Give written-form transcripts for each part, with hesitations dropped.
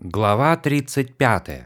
Глава 35.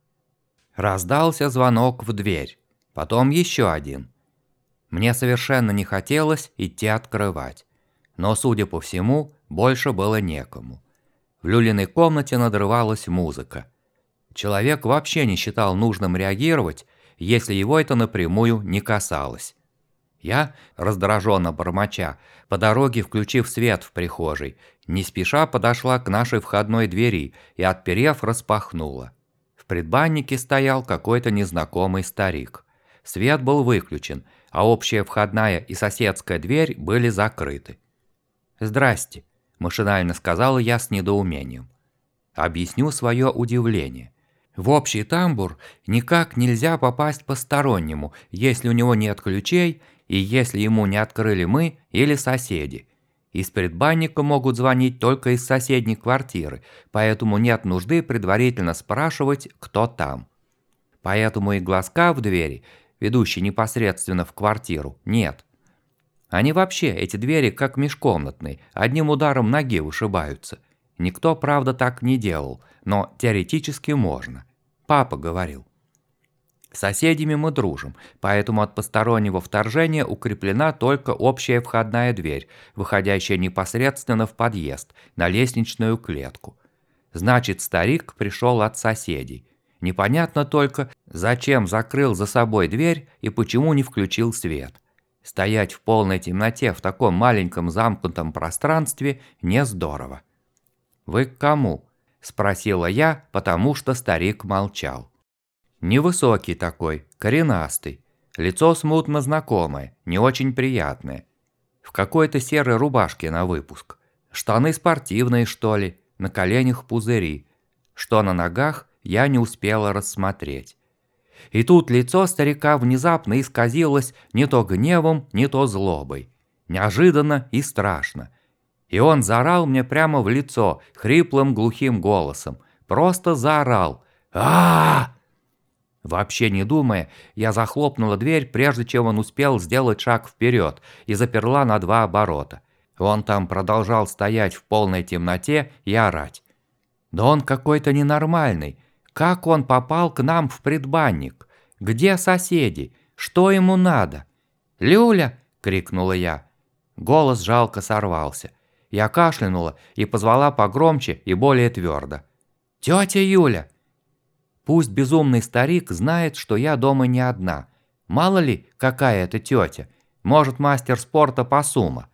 Раздался звонок в дверь, потом еще один. Мне совершенно не хотелось идти открывать, но, судя по всему, больше было некому. В Люлиной комнате надрывалась музыка. Человек вообще не считал нужным реагировать, если его это напрямую не касалось. Я, раздраженно бормоча, по дороге включив свет в прихожей, не спеша подошла к нашей входной двери и, отперев, распахнула. В предбаннике стоял какой-то незнакомый старик. Свет был выключен, а общая входная и соседская дверь были закрыты. «Здрасте», – машинально сказала я с недоумением. Объясню свое удивление. В общий тамбур никак нельзя попасть постороннему, если у него нет ключей и если ему не открыли мы или соседи. Из предбанника могут звонить только из соседней квартиры, поэтому нет нужды предварительно спрашивать, кто там. Поэтому и глазка в двери, ведущей непосредственно в квартиру, нет. Они вообще, эти двери, как межкомнатные, одним ударом ноги вышибаются. Никто, правда, так не делал, но теоретически можно. Папа говорил. С соседями мы дружим, поэтому от постороннего вторжения укреплена только общая входная дверь, выходящая непосредственно в подъезд, на лестничную клетку. Значит, старик пришел от соседей. Непонятно только, зачем закрыл за собой дверь и почему не включил свет. Стоять в полной темноте в таком маленьком замкнутом пространстве не здорово. «Вы к кому?» – спросила я, потому что старик молчал. Невысокий такой, коренастый, лицо смутно знакомое, не очень приятное. В какой-то серой рубашке на выпуск. Штаны спортивные, что ли, на коленях пузыри. Что на ногах, я не успела рассмотреть. И тут лицо старика внезапно исказилось не то гневом, не то злобой. Неожиданно и страшно. И он заорал мне прямо в лицо, хриплым глухим голосом. Просто заорал. «А-а-а!» Вообще не думая, я захлопнула дверь, прежде чем он успел сделать шаг вперед, и заперла на 2 оборота. Он там продолжал стоять в полной темноте и орать. Да он какой-то ненормальный. Как он попал к нам в предбанник? Где соседи? Что ему надо? «Люля!» – крикнула я. Голос жалко сорвался. Я кашлянула и позвала погромче и более твердо. «Тетя Юля!» Пусть безумный старик знает, что я дома не одна. Мало ли, какая это тетя. Может, мастер спорта по сумма.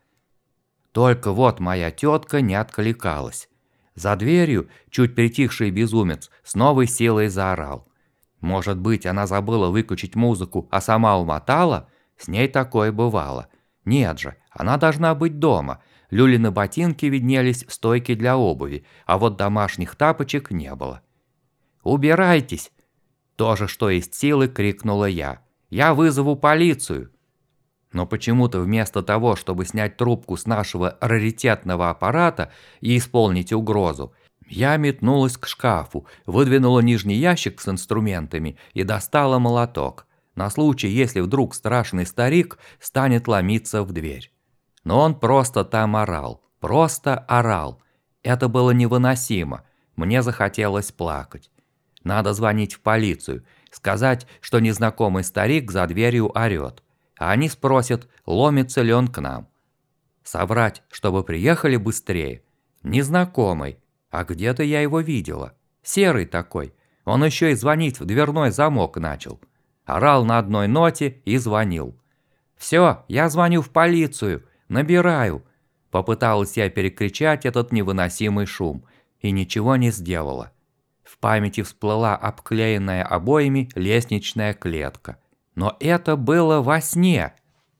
Только вот моя тетка не откликалась. За дверью чуть притихший безумец с новой силой заорал. Может быть, она забыла выключить музыку, а сама умотала? С ней такое бывало. Нет же, она должна быть дома. Люлины ботинки виднелись в стойке для обуви, а вот домашних тапочек не было. «Убирайтесь!» Тоже что есть силы, крикнула я. «Я вызову полицию!» Но почему-то вместо того, чтобы снять трубку с нашего раритетного аппарата и исполнить угрозу, я метнулась к шкафу, выдвинула нижний ящик с инструментами и достала молоток, на случай, если вдруг страшный старик станет ломиться в дверь. Но он просто там орал, просто орал. Это было невыносимо, мне захотелось плакать. Надо звонить в полицию, сказать, что незнакомый старик за дверью орет, а они спросят, ломится ли он к нам. Соврать, чтобы приехали быстрее. Незнакомый, а где-то я его видела. Серый такой, он еще и звонить в дверной замок начал. Орал на одной ноте и звонил. «Все, я звоню в полицию, набираю». Попыталась я перекричать этот невыносимый шум и ничего не сделала. В памяти всплыла обклеенная обоями лестничная клетка. Но это было во сне.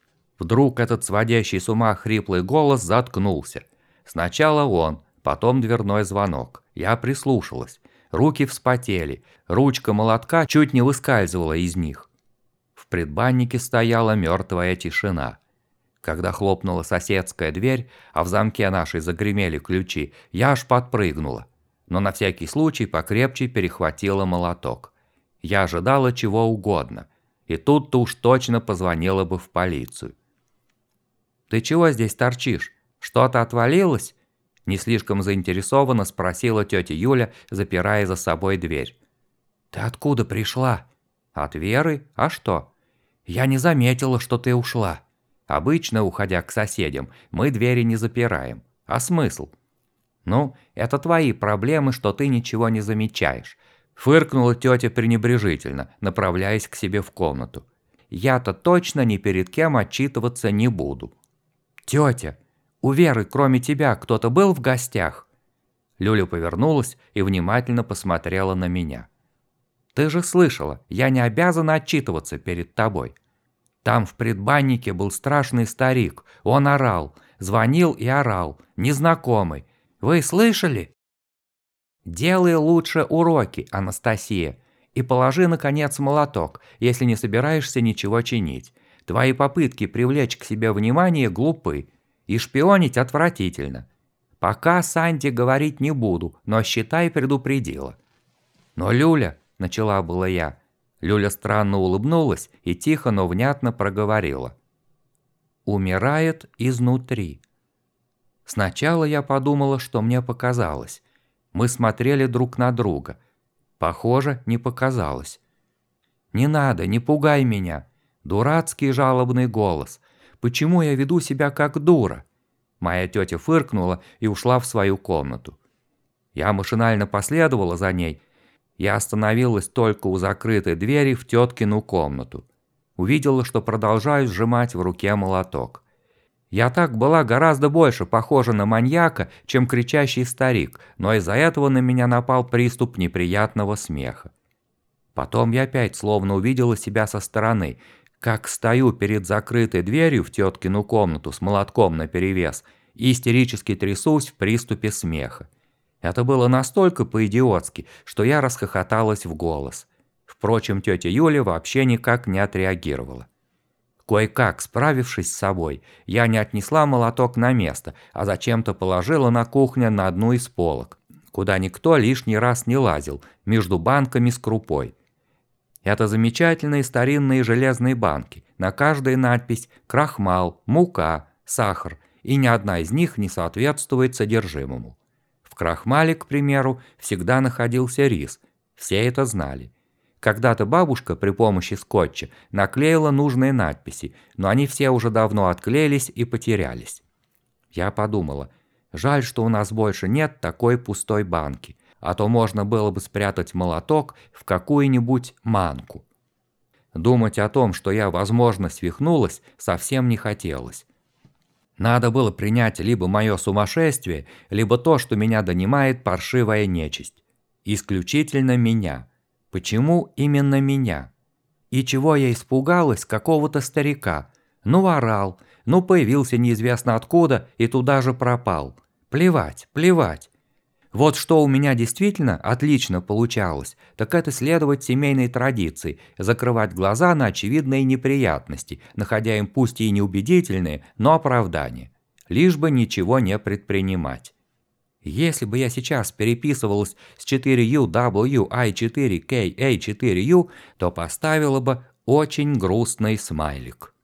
Вдруг этот сводящий с ума хриплый голос заткнулся. Сначала он, потом дверной звонок. Я прислушалась. Руки вспотели. Ручка молотка чуть не выскальзывала из них. В предбаннике стояла мертвая тишина. Когда хлопнула соседская дверь, а в замке нашей загремели ключи, я аж подпрыгнула. Но на всякий случай покрепче перехватила молоток. Я ожидала чего угодно, и тут-то уж точно позвонила бы в полицию. «Ты чего здесь торчишь? Что-то отвалилось?» Не слишком заинтересованно спросила тетя Юля, запирая за собой дверь. «Ты откуда пришла?» «От Веры? А что?» «Я не заметила, что ты ушла. Обычно, уходя к соседям, мы двери не запираем. А смысл?» «Ну, это твои проблемы, что ты ничего не замечаешь», – фыркнула тетя пренебрежительно, направляясь к себе в комнату. «Я-то точно ни перед кем отчитываться не буду». «Тетя, у Веры кроме тебя кто-то был в гостях?» Люля повернулась и внимательно посмотрела на меня. «Ты же слышала, я не обязана отчитываться перед тобой. Там в предбаннике был страшный старик, он орал, звонил и орал, незнакомый. Вы слышали?» «Делай лучше уроки, Анастасия, и положи, наконец, молоток, если не собираешься ничего чинить. Твои попытки привлечь к себе внимание глупы, и шпионить отвратительно. Пока Санде говорить не буду, но считай, предупредила». «Но Люля», – начала была я. Люля странно улыбнулась и тихо, но внятно проговорила. «Умирает изнутри». Сначала я подумала, что мне показалось. Мы смотрели друг на друга. Похоже, не показалось. «Не надо, не пугай меня». Дурацкий жалобный голос. «Почему я веду себя как дура?» Моя тетя фыркнула и ушла в свою комнату. Я машинально последовала за ней. Я остановилась только у закрытой двери в теткину комнату. Увидела, что продолжаю сжимать в руке молоток. Я так была гораздо больше похожа на маньяка, чем кричащий старик, но из-за этого на меня напал приступ неприятного смеха. Потом я опять словно увидела себя со стороны, как стою перед закрытой дверью в теткину комнату с молотком наперевес и истерически трясусь в приступе смеха. Это было настолько по-идиотски, что я расхохоталась в голос. Впрочем, тетя Юля вообще никак не отреагировала. Кое-как, справившись с собой, я не отнесла молоток на место, а зачем-то положила на кухне на одну из полок, куда никто лишний раз не лазил, между банками с крупой. Это замечательные старинные железные банки, на каждой надпись «крахмал», «мука», «сахар», и ни одна из них не соответствует содержимому. В крахмале, к примеру, всегда находился рис, все это знали. Когда-то бабушка при помощи скотча наклеила нужные надписи, но они все уже давно отклеились и потерялись. Я подумала, жаль, что у нас больше нет такой пустой банки, а то можно было бы спрятать молоток в какую-нибудь манку. Думать о том, что я, возможно, свихнулась, совсем не хотелось. Надо было принять либо мое сумасшествие, либо то, что меня донимает паршивая нечисть. Исключительно меня. Почему именно меня? И чего я испугалась какого-то старика? Ну орал, ну появился неизвестно откуда и туда же пропал. Плевать, плевать. Вот что у меня действительно отлично получалось, так это следовать семейной традиции, закрывать глаза на очевидные неприятности, находя им пусть и неубедительные, но оправдания. Лишь бы ничего не предпринимать. Если бы я сейчас переписывалась с 4UWI4KA4U, то поставила бы очень грустный смайлик.